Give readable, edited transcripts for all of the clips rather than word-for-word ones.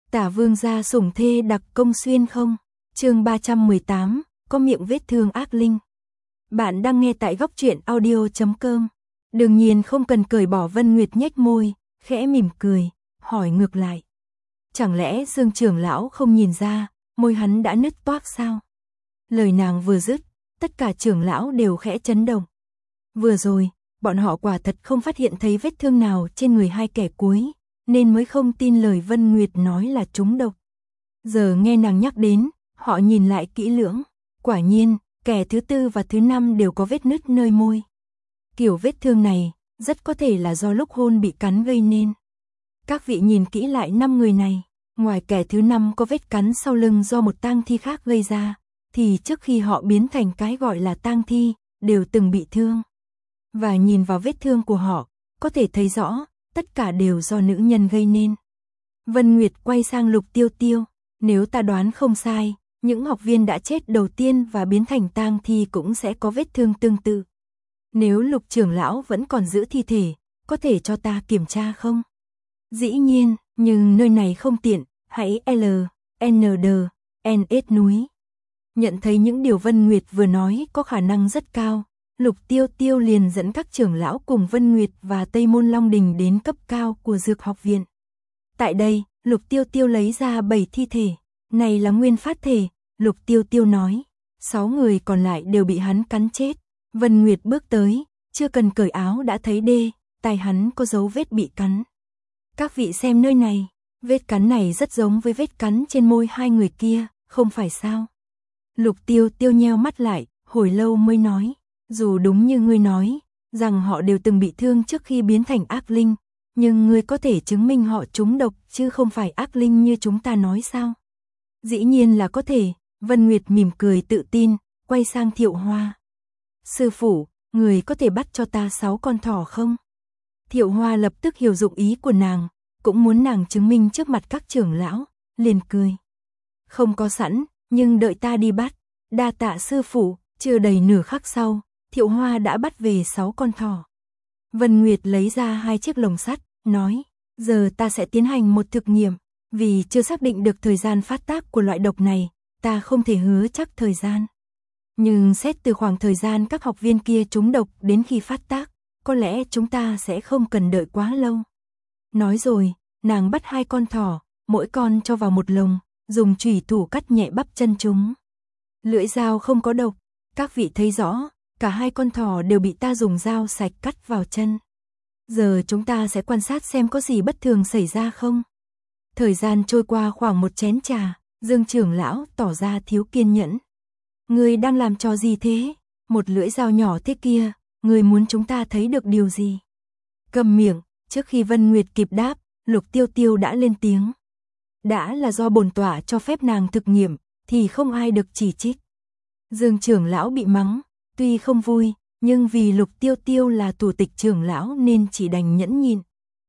Tả Vương gia sủng thê đặc công xuyên không? Chương 318, có miệng vết thương ác linh. Bạn đang nghe tại góc truyện audio.com. Đương nhiên không cần cởi bỏ. Vân Nguyệt nhếch môi, khẽ mỉm cười, hỏi ngược lại. Chẳng lẽ Dương trưởng lão không nhìn ra, môi hắn đã nứt toác sao? Lời nàng vừa dứt, tất cả trưởng lão đều khẽ chấn động. Vừa rồi, bọn họ quả thật không phát hiện thấy vết thương nào trên người hai kẻ cuối, nên mới không tin lời Vân Nguyệt nói là trúng độc. Giờ nghe nàng nhắc đến, họ nhìn lại kỹ lưỡng, quả nhiên, kẻ thứ tư và thứ năm đều có vết nứt nơi môi. Kiểu vết thương này, rất có thể là do lúc hôn bị cắn gây nên. Các vị nhìn kỹ lại 5 người này, ngoài kẻ thứ năm có vết cắn sau lưng do một tang thi khác gây ra, thì trước khi họ biến thành cái gọi là tang thi, đều từng bị thương. Và nhìn vào vết thương của họ, có thể thấy rõ, tất cả đều do nữ nhân gây nên. Vân Nguyệt quay sang Lục Tiêu Tiêu, nếu ta đoán không sai, những học viên đã chết đầu tiên và biến thành tang thi cũng sẽ có vết thương tương tự. Nếu Lục trưởng lão vẫn còn giữ thi thể, có thể cho ta kiểm tra không? Dĩ nhiên, nhưng nơi này không tiện, hãy LND núi. Nhận thấy những điều Vân Nguyệt vừa nói có khả năng rất cao, Lục Tiêu Tiêu liền dẫn các trưởng lão cùng Vân Nguyệt và Tây Môn Long Đình đến cấp cao của Dược học viện. Tại đây, Lục Tiêu Tiêu lấy ra 7 thi thể, này là nguyên phát thể, Lục Tiêu Tiêu nói, 6 người còn lại đều bị hắn cắn chết. Vân Nguyệt bước tới, chưa cần cởi áo đã thấy tay hắn có dấu vết bị cắn. Các vị xem nơi này, vết cắn này rất giống với vết cắn trên môi hai người kia, không phải sao? Lục Tiêu Tiêu nheo mắt lại, hồi lâu mới nói, dù đúng như ngươi nói, rằng họ đều từng bị thương trước khi biến thành ác linh, nhưng ngươi có thể chứng minh họ trúng độc chứ không phải ác linh như chúng ta nói sao? Dĩ nhiên là có thể, Vân Nguyệt mỉm cười tự tin, quay sang Thiệu Hoa. Sư phụ, người có thể bắt cho ta 6 con thỏ không? Thiệu Hoa lập tức hiểu dụng ý của nàng, cũng muốn nàng chứng minh trước mặt các trưởng lão, liền cười. Không có sẵn, nhưng đợi ta đi bắt. Đa tạ sư phụ. Chưa đầy nửa khắc sau, Thiệu Hoa đã bắt về 6 con thỏ. Vân Nguyệt lấy ra 2 chiếc lồng sắt, nói, giờ ta sẽ tiến hành một thực nghiệm, vì chưa xác định được thời gian phát tác của loại độc này, ta không thể hứa chắc thời gian. Nhưng xét từ khoảng thời gian các học viên kia trúng độc đến khi phát tác, có lẽ chúng ta sẽ không cần đợi quá lâu. Nói rồi, nàng bắt 2 con thỏ, mỗi con cho vào một lồng, dùng chùy thủ cắt nhẹ bắp chân chúng. Lưỡi dao không có độc, các vị thấy rõ, cả 2 con thỏ đều bị ta dùng dao sạch cắt vào chân. Giờ chúng ta sẽ quan sát xem có gì bất thường xảy ra không. Thời gian trôi qua khoảng 1 chén trà, Dương trưởng lão tỏ ra thiếu kiên nhẫn. Ngươi đang làm trò gì thế? Một lưỡi dao nhỏ thế kia, ngươi muốn chúng ta thấy được điều gì? Cầm miệng, trước khi Vân Nguyệt kịp đáp, Lục Tiêu Tiêu đã lên tiếng. Đã là do bổn tọa cho phép nàng thực nghiệm, thì không ai được chỉ trích. Dương trưởng lão bị mắng, tuy không vui, nhưng vì Lục Tiêu Tiêu là thủ tịch trưởng lão nên chỉ đành nhẫn nhịn.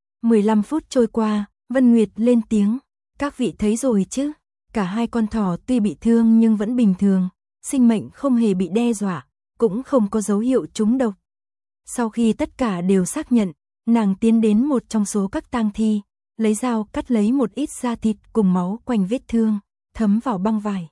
15 phút trôi qua, Vân Nguyệt lên tiếng, các vị thấy rồi chứ, cả 2 con thỏ tuy bị thương nhưng vẫn bình thường, sinh mệnh không hề bị đe dọa, cũng không có dấu hiệu trúng độc. Sau khi tất cả đều xác nhận, nàng tiến đến một trong số các tang thi, lấy dao cắt lấy một ít da thịt cùng máu quanh vết thương, thấm vào băng vải.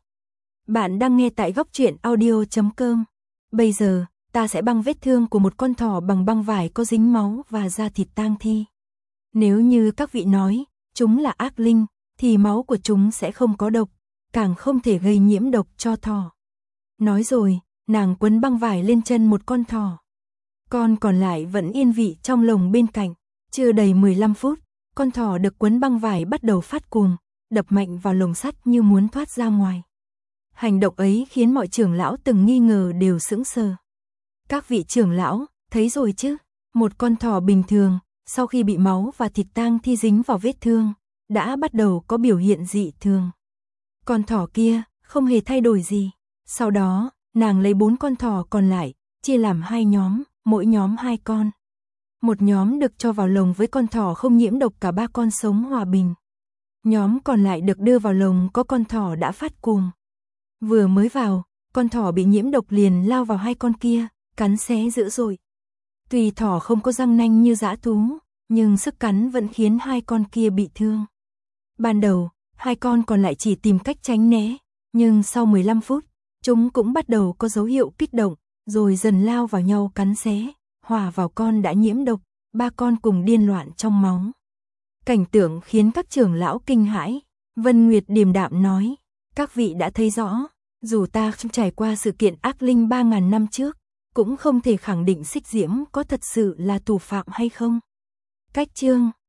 Bạn đang nghe tại góc truyện audio.com. Bây giờ, ta sẽ băng vết thương của một con thỏ bằng băng vải có dính máu và da thịt tang thi. Nếu như các vị nói, chúng là ác linh, thì máu của chúng sẽ không có độc, càng không thể gây nhiễm độc cho thỏ. Nói rồi, nàng quấn băng vải lên chân một con thỏ. Con còn lại vẫn yên vị trong lồng bên cạnh. Chưa đầy 15 phút, con thỏ được quấn băng vải bắt đầu phát cuồng, đập mạnh vào lồng sắt như muốn thoát ra ngoài. Hành động ấy khiến mọi trưởng lão từng nghi ngờ đều sững sờ. Các vị trưởng lão, thấy rồi chứ, một con thỏ bình thường, sau khi bị máu và thịt tang thi dính vào vết thương, đã bắt đầu có biểu hiện dị thường. Con thỏ kia, không hề thay đổi gì. Sau đó, nàng lấy 4 con thỏ còn lại, chia làm 2 nhóm, mỗi nhóm 2 con. Một nhóm được cho vào lồng với con thỏ không nhiễm độc, cả 3 con sống hòa bình. Nhóm còn lại được đưa vào lồng có con thỏ đã phát cuồng. Vừa mới vào, con thỏ bị nhiễm độc liền lao vào 2 con kia, cắn xé dữ dội. Tuy thỏ không có răng nanh như dã thú, nhưng sức cắn vẫn khiến 2 con kia bị thương. Ban đầu, Hai con còn lại chỉ tìm cách tránh né, nhưng sau 15 phút, chúng cũng bắt đầu có dấu hiệu kích động, rồi dần lao vào nhau cắn xé, hòa vào con đã nhiễm độc, ba con cùng điên loạn trong máu. Cảnh tượng khiến các trưởng lão kinh hãi. Vân Nguyệt điềm đạm nói, các vị đã thấy rõ, dù ta không trải qua sự kiện ác linh 3.000 năm trước, cũng không thể khẳng định Xích Diễm có thật sự là thủ phạm hay không. Cách chương